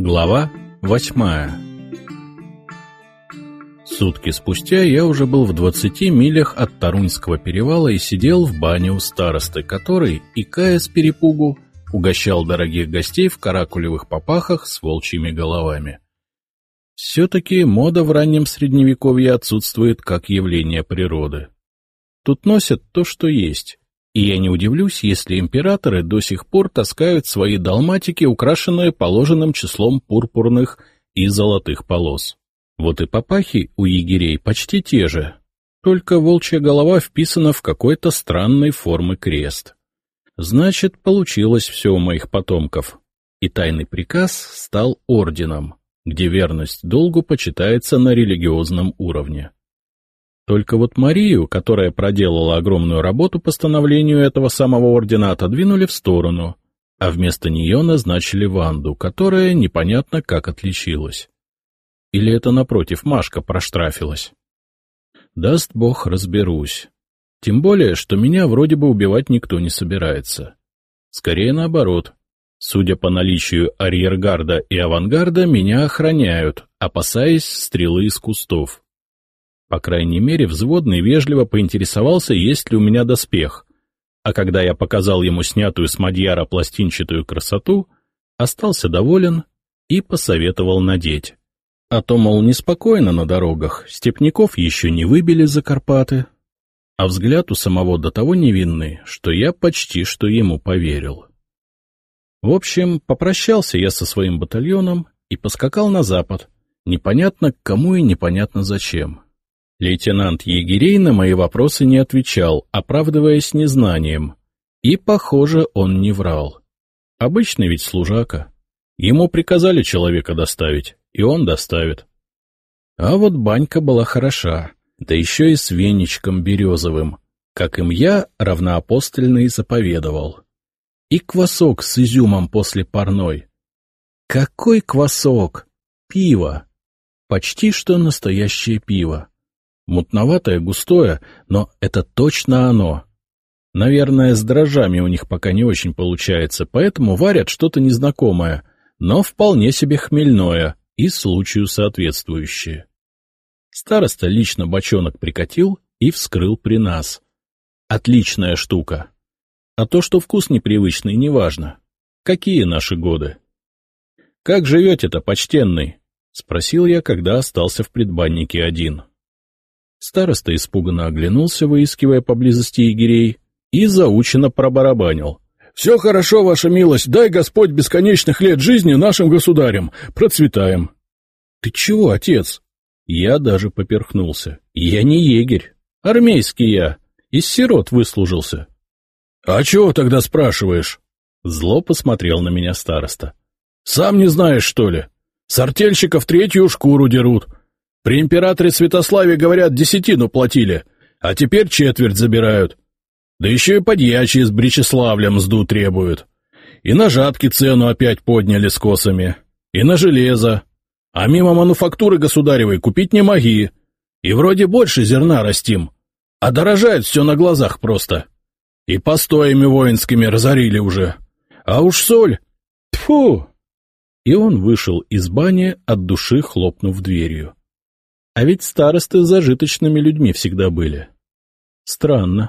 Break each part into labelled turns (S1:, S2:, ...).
S1: Глава 8. Сутки спустя я уже был в 20 милях от Тарунского перевала и сидел в бане у старосты, который, икая с перепугу, угощал дорогих гостей в каракулевых попахах с волчьими головами. Все-таки мода в раннем Средневековье отсутствует как явление природы. Тут носят то, что есть, и я не удивлюсь, если императоры до сих пор таскают свои далматики, украшенные положенным числом пурпурных и золотых полос. Вот и папахи у егерей почти те же, только волчья голова вписана в какой-то странной формы крест. Значит, получилось все у моих потомков, и тайный приказ стал орденом, где верность долгу почитается на религиозном уровне. Только вот Марию, которая проделала огромную работу по становлению этого самого ордена, отодвинули в сторону, а вместо нее назначили Ванду, которая непонятно как отличилась. Или это, напротив, Машка проштрафилась? Даст бог, разберусь. Тем более, что меня вроде бы убивать никто не собирается. Скорее наоборот. Судя по наличию арьергарда и авангарда, меня охраняют, опасаясь стрелы из кустов. По крайней мере, взводный вежливо поинтересовался, есть ли у меня доспех, а когда я показал ему снятую с мадьяра пластинчатую красоту, остался доволен и посоветовал надеть. А то, мол, неспокойно на дорогах, степняков еще не выбили за Карпаты, а взгляд у самого до того невинный, что я почти что ему поверил. В общем, попрощался я со своим батальоном и поскакал на запад, непонятно к кому и непонятно зачем. Лейтенант егерей на мои вопросы не отвечал, оправдываясь незнанием. И, похоже, он не врал. Обычный ведь служака. Ему приказали человека доставить, и он доставит. А вот банька была хороша, да еще и с веничком березовым, как им я равноапостольный заповедовал. И квасок с изюмом после парной. Какой квасок? Пиво. Почти что настоящее пиво. Мутноватое, густое, но это точно оно. Наверное, с дрожжами у них пока не очень получается, поэтому варят что-то незнакомое, но вполне себе хмельное и случаю соответствующее. Староста лично бочонок прикатил и вскрыл при нас. Отличная штука. А то, что вкус непривычный, неважно. Какие наши годы? — Как живете-то, почтенный? — спросил я, когда остался в предбаннике один. Староста испуганно оглянулся, выискивая поблизости егерей, и заученно пробарабанил. — Все хорошо, ваша милость, дай Господь бесконечных лет жизни нашим государям, процветаем. — Ты чего, отец? Я даже поперхнулся. Я не егерь, армейский я, из сирот выслужился. — А чего тогда спрашиваешь? Зло посмотрел на меня староста. — Сам не знаешь, что ли? С артельщиков третью шкуру дерут. При императоре Святославе, говорят, 10 платили, а теперь 1/4 забирают. Да еще и подьячие с Бречеславля мзду требуют. И на жатки цену опять подняли с косами, и на железо. А мимо мануфактуры государевой купить не моги. И вроде больше зерна растим, а дорожает все на глазах просто. И постоями воинскими разорили уже. А уж соль... Тьфу! И он вышел из бани, от души хлопнув дверью. А ведь старосты зажиточными людьми всегда были. Странно.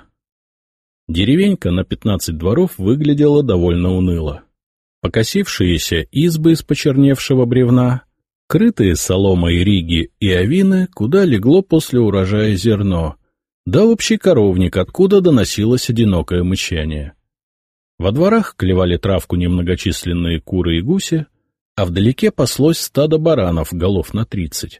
S1: Деревенька на 15 дворов выглядела довольно уныло. Покосившиеся избы из почерневшего бревна, крытые соломой риги и овины, куда легло после урожая зерно, да общий коровник, откуда доносилось одинокое мычание. Во дворах клевали травку немногочисленные куры и гуси, а вдалеке паслось стадо баранов голов на 30.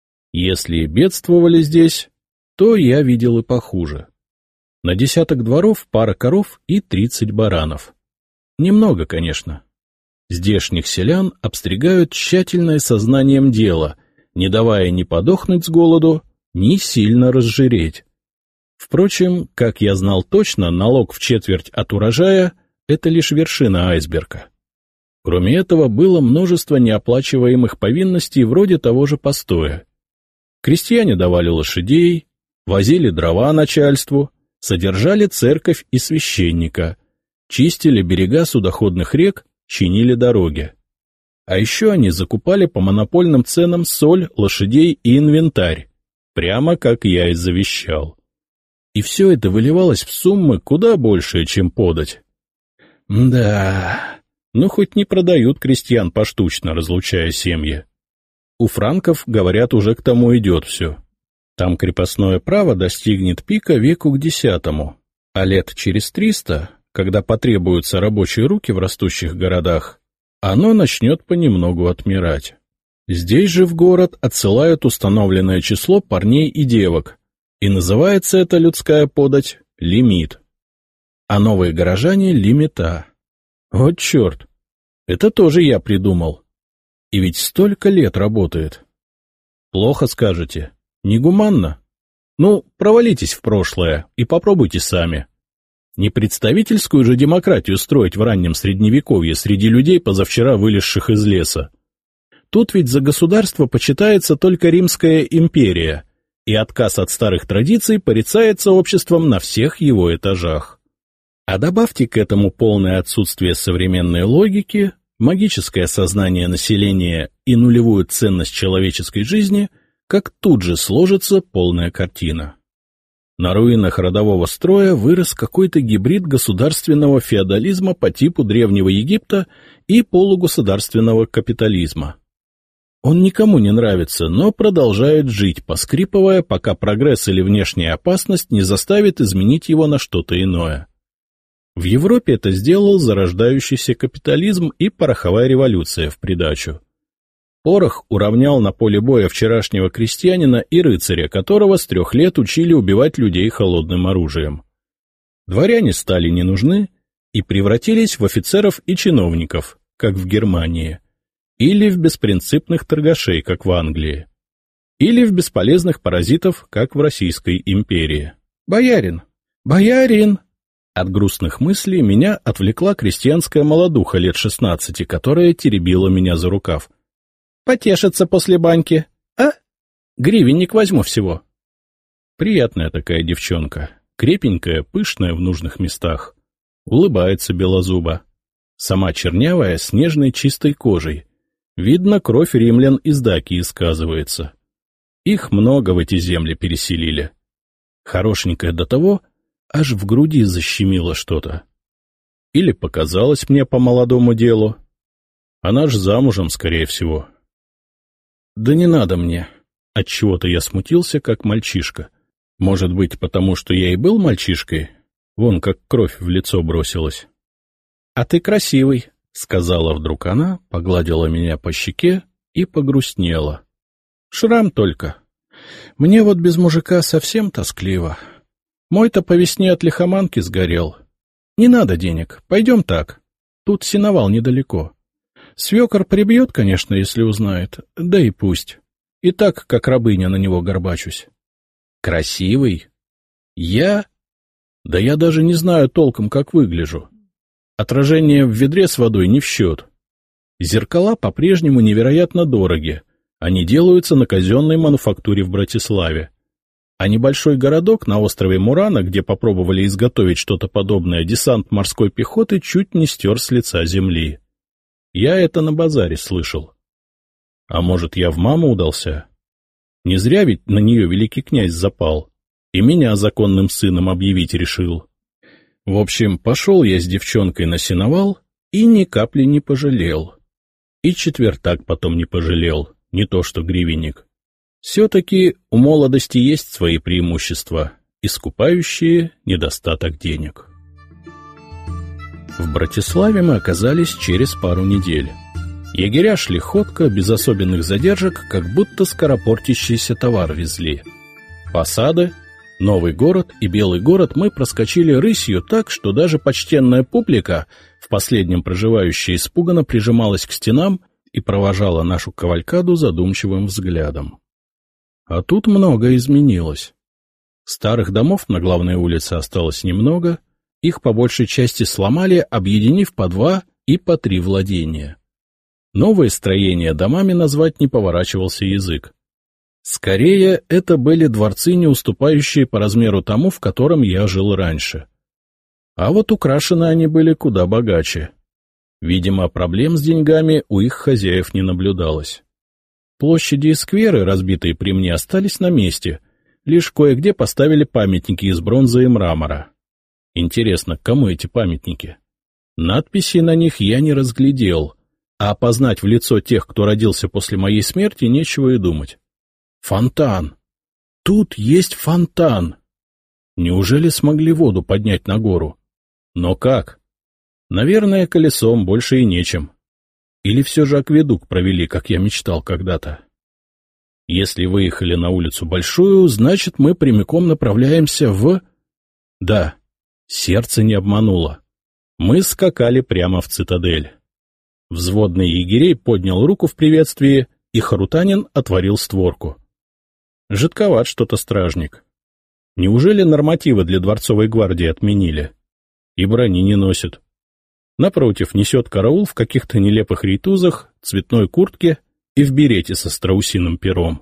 S1: Если и бедствовали здесь, то я видел и похуже. На 10 дворов пара коров и 30 баранов. Немного, конечно. Здешних селян обстригают тщательно и сознанием дела, не давая ни подохнуть с голоду, ни сильно разжиреть. Впрочем, как я знал точно, налог в 1/4 от урожая — это лишь вершина айсберга. Кроме этого, было множество неоплачиваемых повинностей вроде того же постоя. Крестьяне давали лошадей, возили дрова начальству, содержали церковь и священника, чистили берега судоходных рек, чинили дороги. А еще они закупали по монопольным ценам соль, лошадей и инвентарь, прямо как я и завещал. И все это выливалось в суммы куда большие, чем подать. Да, ну хоть не продают крестьян поштучно, разлучая семьи. У франков, говорят, уже к тому идет все. Там крепостное право достигнет пика веку к 10, а лет через 300, когда потребуются рабочие руки в растущих городах, оно начнет понемногу отмирать. Здесь же в город отсылают установленное число парней и девок, и называется эта людская подать лимит. А новые горожане — лимита. Вот черт! Это тоже я придумал. И ведь столько лет работает. Плохо скажете? Негуманно? Ну, провалитесь в прошлое и попробуйте сами. Не представительскую же демократию строить в раннем Средневековье среди людей, позавчера вылезших из леса. Тут ведь за государство почитается только Римская империя, и отказ от старых традиций порицается обществом на всех его этажах. А добавьте к этому полное отсутствие современной логики, магическое сознание населения и нулевую ценность человеческой жизни, как тут же сложится полная картина. На руинах родового строя вырос какой-то гибрид государственного феодализма по типу Древнего Египта и полугосударственного капитализма. Он никому не нравится, но продолжает жить, поскрипывая, пока прогресс или внешняя опасность не заставит изменить его на что-то иное. В Европе это сделал зарождающийся капитализм и пороховая революция в придачу. Порох уравнял на поле боя вчерашнего крестьянина и рыцаря, которого с 3 лет учили убивать людей холодным оружием. Дворяне стали не нужны и превратились в офицеров и чиновников, как в Германии, или в беспринципных торгашей, как в Англии, или в бесполезных паразитов, как в Российской империи. «Боярин! Боярин!» От грустных мыслей меня отвлекла крестьянская молодуха лет 16, которая теребила меня за рукав. «Потешиться после баньки, а? Гривенник возьму всего». Приятная такая девчонка, крепенькая, пышная в нужных местах. Улыбается белозуба. Сама чернявая, с нежной чистой кожей. Видно, кровь римлян из Дакии сказывается. Их много в эти земли переселили. Хорошенькая до того, аж в груди защемило что-то. Или показалось мне по молодому делу. Она ж замужем, скорее всего. Да не надо мне. Отчего-то я смутился, как мальчишка. Может быть, потому что я и был мальчишкой? Вон как кровь в лицо бросилась. — А ты красивый, — сказала вдруг она, погладила меня по щеке и погрустнела. — Шрам только. Мне вот без мужика совсем тоскливо. Мой-то по весне от лихоманки сгорел. Не надо денег, пойдем так. Тут сеновал недалеко. Свекор прибьет, конечно, если узнает, да и пусть. И так, как рабыня, на него горбачусь. Красивый? Я? Да я даже не знаю толком, как выгляжу. Отражение в ведре с водой не в счет. Зеркала по-прежнему невероятно дороги. Они делаются на казенной мануфактуре в Братиславе. А небольшой городок на острове Мурана, где попробовали изготовить что-то подобное, десант морской пехоты чуть не стер с лица земли. Я это на базаре слышал. А может, я в маму удался? Не зря ведь на нее великий князь запал, и меня законным сыном объявить решил. В общем, пошел я с девчонкой на сеновал и ни капли не пожалел. И четвертак потом не пожалел, не то что гривенник. Все-таки у молодости есть свои преимущества, искупающие недостаток денег. В Братиславе мы оказались через пару недель. Егеря шли ходко, без особенных задержек, как будто скоропортящийся товар везли. Посады, Новый город и Белый город мы проскочили рысью так, что даже почтенная публика, в последнем проживающая, испуганно прижималась к стенам и провожала нашу кавалькаду задумчивым взглядом. А тут многое изменилось. Старых домов на главной улице осталось немного, их по большей части сломали, объединив по 2 и по 3 владения. Новые строения домами назвать не поворачивался язык. Скорее, это были дворцы, не уступающие по размеру тому, в котором я жил раньше. А вот украшены они были куда богаче. Видимо, проблем с деньгами у их хозяев не наблюдалось. Площади и скверы, разбитые при мне, остались на месте, лишь кое-где поставили памятники из бронзы и мрамора. Интересно, к кому эти памятники? Надписей на них я не разглядел, а опознать в лицо тех, кто родился после моей смерти, нечего и думать. Фонтан! Тут есть фонтан! Неужели смогли воду поднять на гору? Но как? Наверное, колесом, больше и нечем. Или все же акведук провели, как я мечтал когда-то? Если выехали на улицу Большую, значит, мы прямиком направляемся в... Да, сердце не обмануло. Мы скакали прямо в цитадель. Взводный егерей поднял руку в приветствии, и Харутанин отворил створку. Жидковат что-то стражник. Неужели нормативы для дворцовой гвардии отменили? И брони не носит. Напротив, несет караул в каких-то нелепых рейтузах, цветной куртке и в берете со страусиным пером.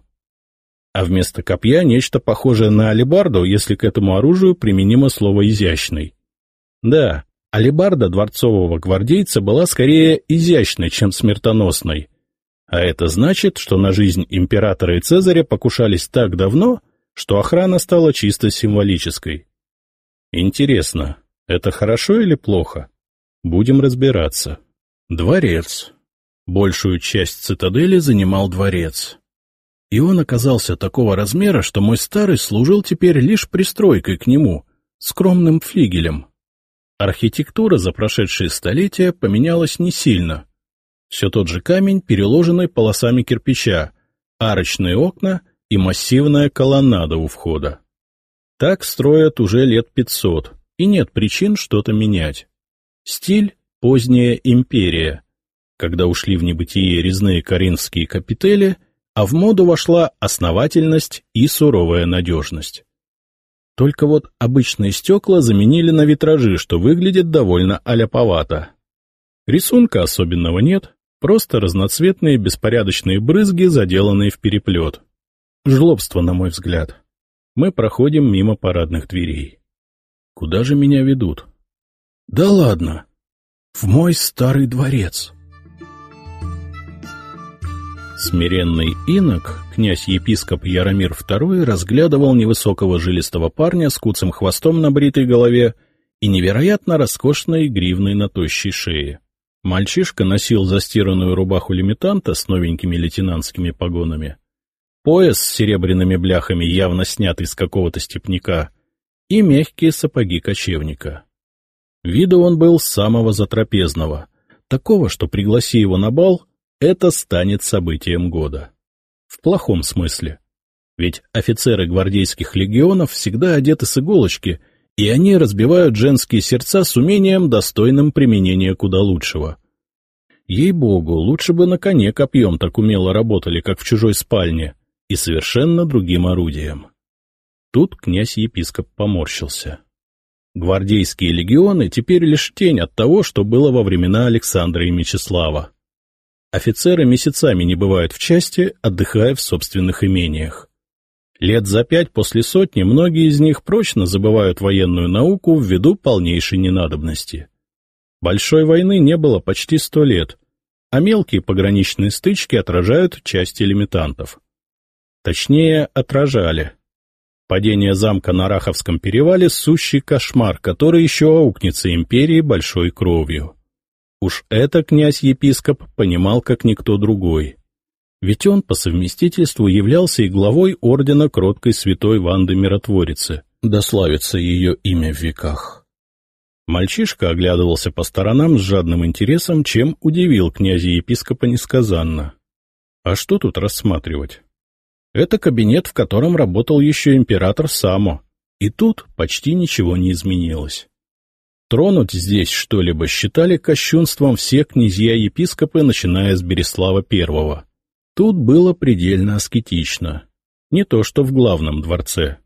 S1: А вместо копья нечто похожее на алебарду, если к этому оружию применимо слово «изящный». Да, алебарда дворцового гвардейца была скорее изящной, чем смертоносной. А это значит, что на жизнь императора и Цезаря покушались так давно, что охрана стала чисто символической. Интересно, это хорошо или плохо? Будем разбираться. Дворец. Большую часть цитадели занимал дворец. И он оказался такого размера, что мой старый служил теперь лишь пристройкой к нему, скромным флигелем. Архитектура за прошедшие столетия поменялась не сильно. Все тот же камень, переложенный полосами кирпича, арочные окна и массивная колоннада у входа. Так строят уже лет 500, и нет причин что-то менять. Стиль — поздняя империя, когда ушли в небытие резные коринфские капители, а в моду вошла основательность и суровая надежность. Только вот обычные стекла заменили на витражи, что выглядит довольно аляповато. Рисунка особенного нет, просто разноцветные беспорядочные брызги, заделанные в переплет. Жлобство, на мой взгляд. Мы проходим мимо парадных дверей. Куда же меня ведут? Да ладно! В мой старый дворец! Смиренный инок, князь-епископ Яромир II, разглядывал невысокого жилистого парня с куцым хвостом на бритой голове и невероятно роскошной гривной на тощей шее. Мальчишка носил застиранную рубаху лимитанта с новенькими лейтенантскими погонами, пояс с серебряными бляхами, явно снятый с какого-то степняка, и мягкие сапоги кочевника. Виду он был самого затрапезного, такого, что пригласи его на бал, это станет событием года. В плохом смысле. Ведь офицеры гвардейских легионов всегда одеты с иголочки, и они разбивают женские сердца с умением, достойным применения куда лучшего. Ей-богу, лучше бы на коне копьем так умело работали, как в чужой спальне, и совершенно другим орудием. Тут князь-епископ поморщился. Гвардейские легионы теперь лишь тень от того, что было во времена Александра и Мечислава. Офицеры месяцами не бывают в части, отдыхая в собственных имениях. Лет за 5 после сотни многие из них прочно забывают военную науку ввиду полнейшей ненадобности. Большой войны не было почти 100 лет, а мелкие пограничные стычки отражают часть элементантов. Точнее, отражали. Падение замка на Раховском перевале — сущий кошмар, который еще аукнется империи большой кровью. Уж это князь-епископ понимал как никто другой. Ведь он по совместительству являлся и главой ордена кроткой святой Ванды Миротворицы, да славится ее имя в веках. Мальчишка оглядывался по сторонам с жадным интересом, чем удивил князя-епископа несказанно. А что тут рассматривать? Это кабинет, в котором работал еще император Само, и тут почти ничего не изменилось. Тронуть здесь что-либо считали кощунством все князья-епископы, начиная с Берислава I. Тут было предельно аскетично. Не то что в главном дворце.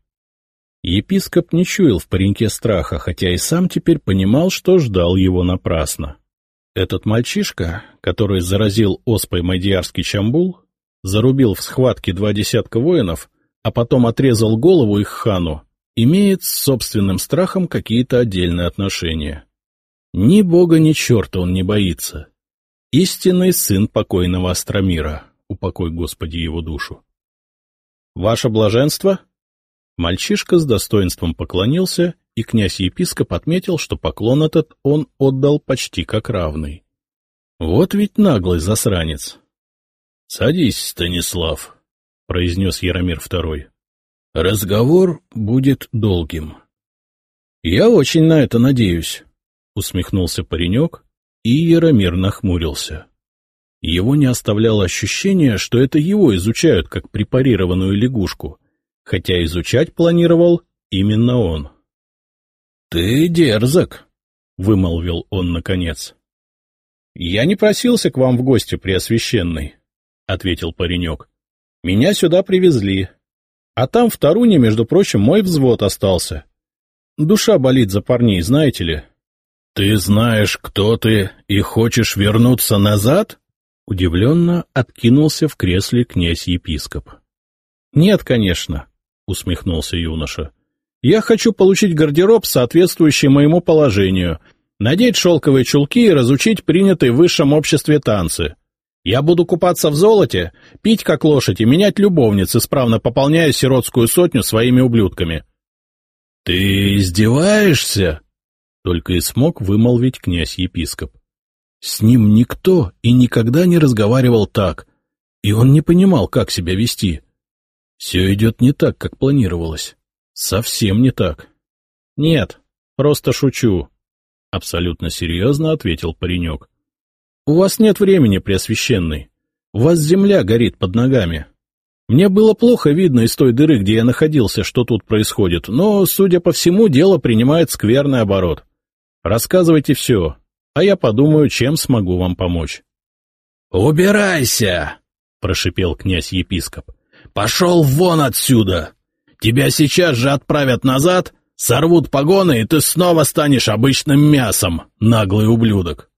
S1: Епископ не чуял в пареньке страха, хотя и сам теперь понимал, что ждал его напрасно. Этот мальчишка, который заразил оспой мадьярский Чамбул, зарубил в схватке 20 воинов, а потом отрезал голову их хану, имеет с собственным страхом какие-то отдельные отношения. Ни бога, ни черта он не боится. истинный сын покойного Остромира, упокой Господи его душу. — Ваше блаженство? Мальчишка с достоинством поклонился, и князь-епископ отметил, что поклон этот он отдал почти как равный. Вот ведь наглый засранец. — Садись, Станислав, — произнес Яромир II. — Разговор будет долгим. — Я очень на это надеюсь, — усмехнулся паренек, и Яромир нахмурился. Его не оставляло ощущение, что это его изучают как препарированную лягушку, хотя изучать планировал именно он. — Ты дерзок, — вымолвил он наконец. — Я не просился к вам в гости, Преосвященный, — ответил паренек. — Меня сюда привезли. А там в Таруне, между прочим, мой взвод остался. Душа болит за парней, знаете ли. — Ты знаешь, кто ты, и хочешь вернуться назад? — удивленно откинулся в кресле князь-епископ. — Нет, конечно, — усмехнулся юноша. — Я хочу получить гардероб, соответствующий моему положению, надеть шелковые чулки и разучить принятые в высшем обществе танцы. Я буду купаться в золоте, пить как лошадь и менять любовниц, исправно пополняя сиротскую сотню своими ублюдками. — Ты издеваешься? — только и смог вымолвить князь-епископ. С ним никто и никогда не разговаривал так, и он не понимал, как себя вести. Все идет не так, как планировалось. Совсем не так. — Нет, просто шучу, — абсолютно серьезно ответил паренек. — У вас нет времени, Преосвященный. У вас земля горит под ногами. Мне было плохо видно из той дыры, где я находился, что тут происходит, но, судя по всему, дело принимает скверный оборот. Рассказывайте все, а я подумаю, чем смогу вам помочь. — Убирайся! — прошипел князь-епископ. — Пошел вон отсюда! Тебя сейчас же отправят назад, сорвут погоны, и ты снова станешь обычным мясом, наглый ублюдок.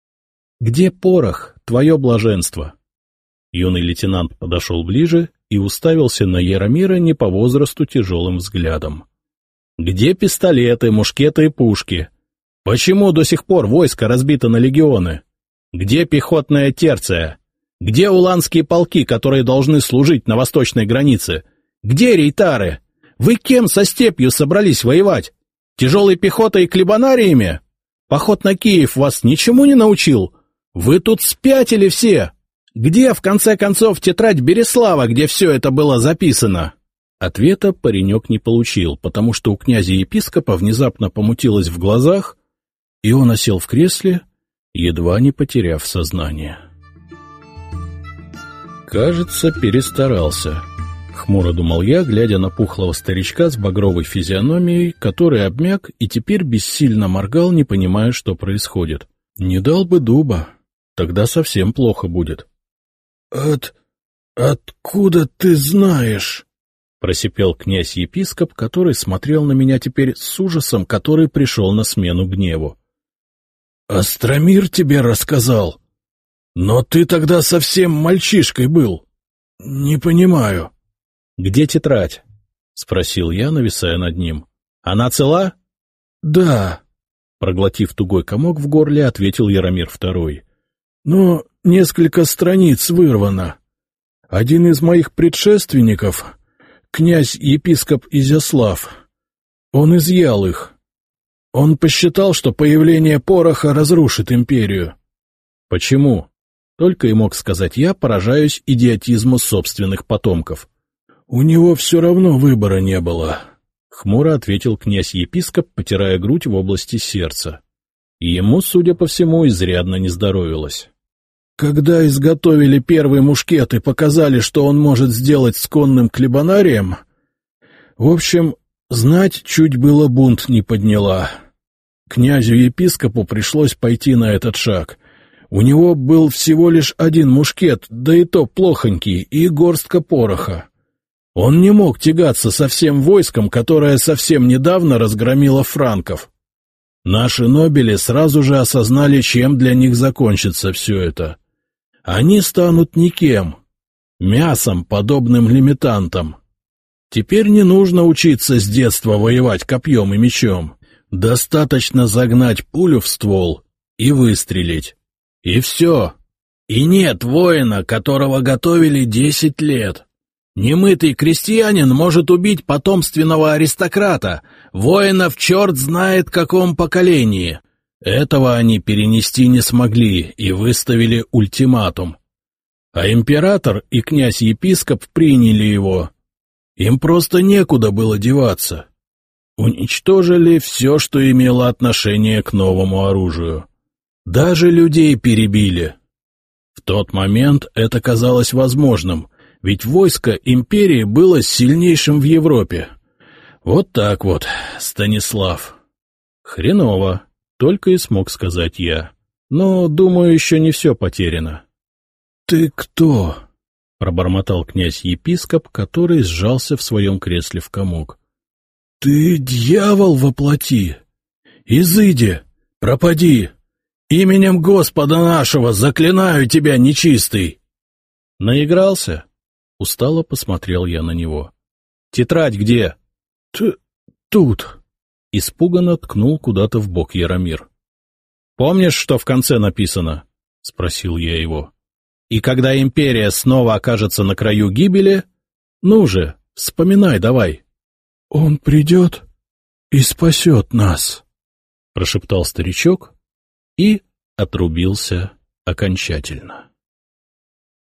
S1: — Где порох, твое блаженство? Юный лейтенант подошел ближе и уставился на Яромира не по возрасту тяжелым взглядом. — Где пистолеты, мушкеты и пушки? Почему до сих пор войско разбито на легионы? Где пехотная терция? Где уланские полки, которые должны служить на восточной границе? Где рейтары? Вы кем со степью собрались воевать? Тяжелой пехотой и клебанариями? Поход на Киев вас ничему не научил? Вы тут спятили все! Где, в конце концов, тетрадь Береслава, где все это было записано? Ответа паренек не получил, потому что у князя-епископа внезапно помутилось в глазах, и он осел в кресле, едва не потеряв сознание. «Кажется, перестарался», — хмуро думал я, глядя на пухлого старичка с багровой физиономией, который обмяк и теперь бессильно моргал, не понимая, что происходит. «Не дал бы дуба, тогда совсем плохо будет». «Откуда ты знаешь?» — просипел князь-епископ, который смотрел на меня теперь с ужасом, который пришел на смену гневу. «Остромир тебе рассказал? Но ты тогда совсем мальчишкой был. Не понимаю». «Где тетрадь?» — спросил я, нависая над ним. «Она цела?» «Да», — проглотив тугой комок в горле, ответил Яромир II. «Но несколько страниц вырвано. Один из моих предшественников, князь-епископ Изяслав, он изъял их. Он посчитал, что появление пороха разрушит империю». «Почему?» — только и мог сказать я, поражаюсь идиотизму собственных потомков. «У него все равно выбора не было», — хмуро ответил князь-епископ, потирая грудь в области сердца. И ему, судя по всему, изрядно не здоровилось. «Когда изготовили первый мушкет и показали, что он может сделать с конным клебанарием, в общем, знать чуть было бунт не подняла. Князю-епископу пришлось пойти на этот шаг. У него был всего лишь один мушкет, да и то плохонький, и горстка пороха. Он не мог тягаться со всем войском, которое совсем недавно разгромило франков. Наши нобели сразу же осознали, чем для них закончится все это. Они станут никем, мясом, подобным лимитантам. Теперь не нужно учиться с детства воевать копьем и мечом. Достаточно загнать пулю в ствол и выстрелить. И все, И нет воина, которого готовили 10 лет. Немытый крестьянин может убить потомственного аристократа, воина в черт знает каком поколении. Этого они перенести не смогли и выставили ультиматум. А император и князь-епископ приняли его. Им просто некуда было деваться. Уничтожили все, что имело отношение к новому оружию. Даже людей перебили. В тот момент это казалось возможным, ведь войско империи было сильнейшим в Европе. Вот так вот, Станислав. Хреново, только и смог сказать я. Но, думаю, еще не все потеряно. — Ты кто? — пробормотал князь-епископ, который сжался в своем кресле в комок. — Ты дьявол во плоти! Изыди, пропади! Именем Господа нашего заклинаю тебя, нечистый! Наигрался? Устало посмотрел я на него. — Тетрадь где? — Тут. Испуганно ткнул куда-то в бок Яромир. — Помнишь, что в конце написано? — спросил я его. — И когда империя снова окажется на краю гибели, ну же, вспоминай давай. — Он придет и спасет нас, — прошептал старичок и отрубился окончательно.